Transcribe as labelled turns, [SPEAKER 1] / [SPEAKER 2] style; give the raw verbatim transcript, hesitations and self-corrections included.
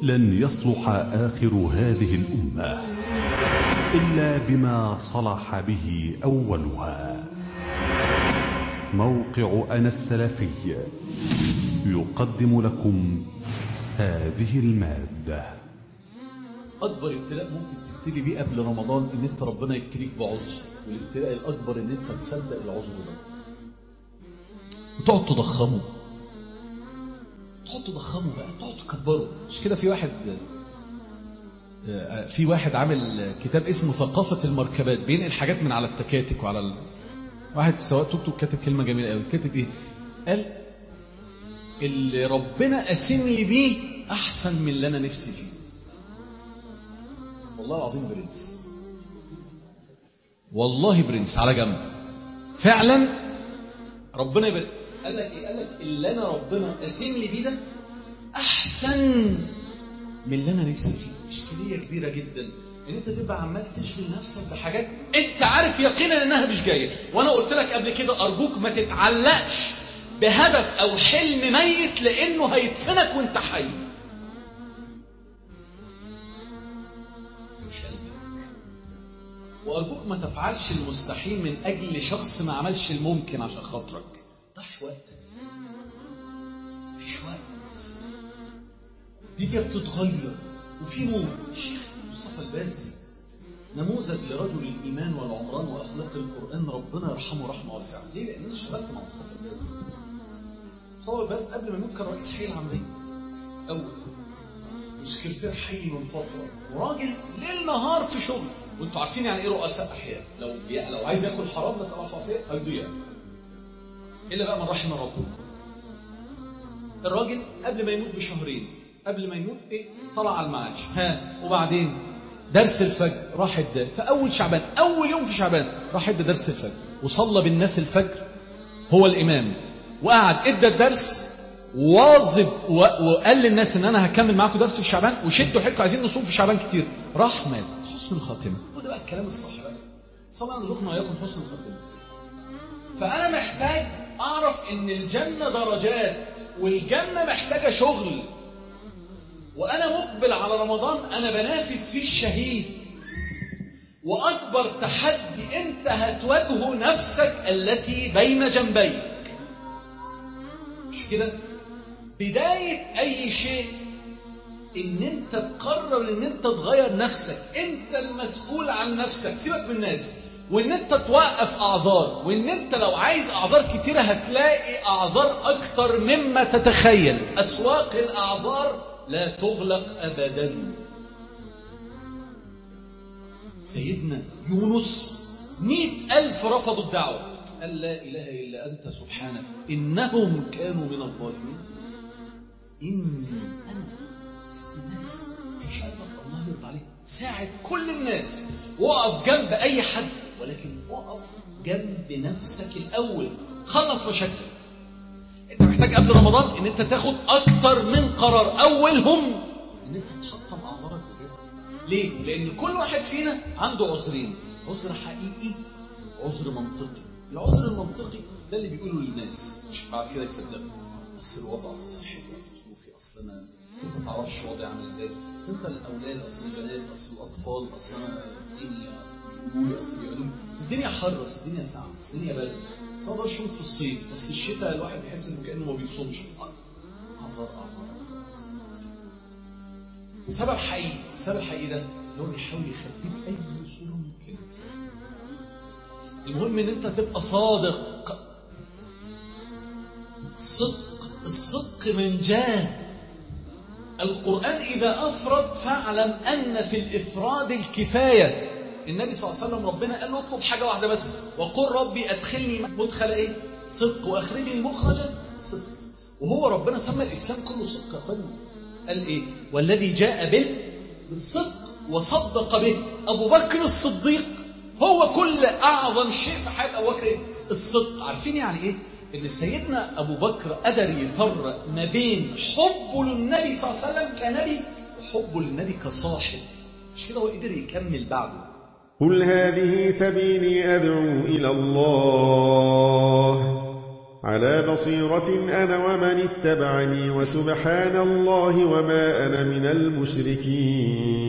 [SPEAKER 1] لن يصلح آخر هذه الأمة إلا بما صلح به أولها. موقع أنا السلفي يقدم لكم هذه المادة.
[SPEAKER 2] أكبر ابتلاء ممكن تبتلي بيه قبل رمضان إن أنت ربنا يبتليك بعذر، والابتلاء الأكبر إن أنت تصدق العذر ده وتقعد تضخمه تقعد تضخمه بقى تقعد تكبره. مش كده؟ في واحد في واحد عامل كتاب اسمه ثقافة المركبات، بينقل حاجات من على التكاتك وعلى ال... واحد سواء توك توك كاتب كلمة جميلة قوي. كاتب إيه؟ قال اللي ربنا قاسم لي بيه أحسن من اللي أنا نفسي فيه. والله العظيم برنس، والله برنس على جنب فعلا. ربنا يبارك. قال لك ايه؟ قال لك اللي انا ربنا قاسم لي بيه ده احسن من اللي انا نفسي فيه. اشكاليه كبيره جدا ان انت تبقى عمال تشغل نفسك بحاجات انت عارف يقينا انها مش جايه. وانا قلت لك قبل كده ارجوك ما تتعلقش بهدف او حلم ميت لانه هيدفنك وانت حي. مش قلبك. وارجوك ما تفعلش المستحيل من اجل شخص ما عملش الممكن عشان خاطرك. ضحش وقتك، مفيش وقت. الدنيا بتتغير وفي نور. الشيخ مصطفى الباز نموذج لرجل الإيمان والعمران وأخلاق القرآن، ربنا يرحمه رحمة واسعة. ليه؟ لأن أنا اشتغلت مع مصطفى الباز. مصطفى الباز قبل ما يموت كان رئيس حي العمرية أول، وسكرتير حي من فترة، وراجل ليل نهار في شغل. وانتوا عارفين يعني ايه رؤساء أحياء؟ لو لو عايز ياكل حرام نسأل الله العافية هيضيع، إلا بقى من رحم ربنا. الراجل قبل ما يموت بشهرين، قبل ما يموت إيه؟ طلع على المعاش. ها وبعدين درس الفجر راح ادى في أول شعبان، أول يوم في شعبان راح ادى درس الفجر وصلى بالناس الفجر هو الإمام، وقعد ادى الدرس واظب وقال للناس إن أنا هكمل معاكم درس في شعبان وشدوا حيلكم عايزين نصوم في شعبان كتير. راح مات. حسن الخاتمة. وده بقى الكلام الصح بقى. صلى الله رزقنا وإياكم حسن الخاتمة. فأنا محتاج أعرف إن الجنة درجات، والجنة محتاجة شغل. وأنا مقبل على رمضان أنا بنافس فيه الشهيد، وأكبر تحدي أنت هتواجهه نفسك التي بين جنبيك. مش كده؟ بداية أي شيء إن أنت تقرر إن أنت تغير نفسك. أنت المسؤول عن نفسك، سيبك من الناس. وإن أنت توقف أعذار، وإن أنت لو عايز أعذار كتيرة هتلاقي أعذار أكتر مما تتخيل. أسواق الأعذار لا تغلق أبدا. سيدنا يونس مئة ألف رفضوا الدعوة، قال لا إله إلا أنت سبحانك إنهم كانوا من الظالمين. إني أنا الناس مش قادر الله يرضى عليك. ساعد كل الناس، وقف جنب أي حد، ولكن وقف جنب نفسك الأول. خلص مشاكلك. انت محتاج قبل رمضان ان انت تاخد اكتر من قرار، اولهم ان انت تحطم اعذارك بجد. ليه؟ لان كل واحد فينا عنده عذرين، عذر حقيقي وعذر منطقي. العذر المنطقي ده اللي بيقوله للناس مش بعد كده يصدقوا. اصل الوضع، اصل صحتي، اصل ظروفي، اصل انا انت ما تعرفش وضعي عامل ازاي، اصل انت الاولاد، اصل البنات، اصل الاطفال، اصل انا الدنيا، اصل بيقولوا لي، اصل بيقولوا لي، اصل الدنيا حر، اصل الدنيا ساقعه، اصل الدنيا برد، اصل ما بشوف في الصيف، اصل الشتاء الواحد بيحس انه كانه ما بيصومش. اعذار اعذار اعذار. وسبب حقيقي، السبب الحقيقي ده اللي هو بيحاول يخبيه باي صوره ممكنه. المهم ان انت تبقى صادق. الصدق، الصدق من جاه. القرآن إذا أفرد فاعلم أن في الإفراد الكفاية. النبي صلى الله عليه وسلم ربنا قال له اطلب حاجة واحدة بس، وقل ربي أدخلني مدخل إيه؟ صدق، وأخرجني مخرجا صدق. وهو ربنا سمى الإسلام كله صدق يا أخواني. قال إيه؟ والذي جاء بالصدق وصدق به. أبو بكر الصديق هو كل أعظم شيء في حياة أبو بكر الصدق. عارفين يعني إيه؟ إن سيدنا أبو بكر قدر يفرق ما بين حبه للنبي صلى الله عليه وسلم كنبي وحبه للنبي كصاحب. مش كده هو قدر يكمل بعده.
[SPEAKER 3] قل هذه سبيلي أدعو إلى الله على بصيرة أنا ومن اتبعني وسبحان الله وما أنا من المشركين.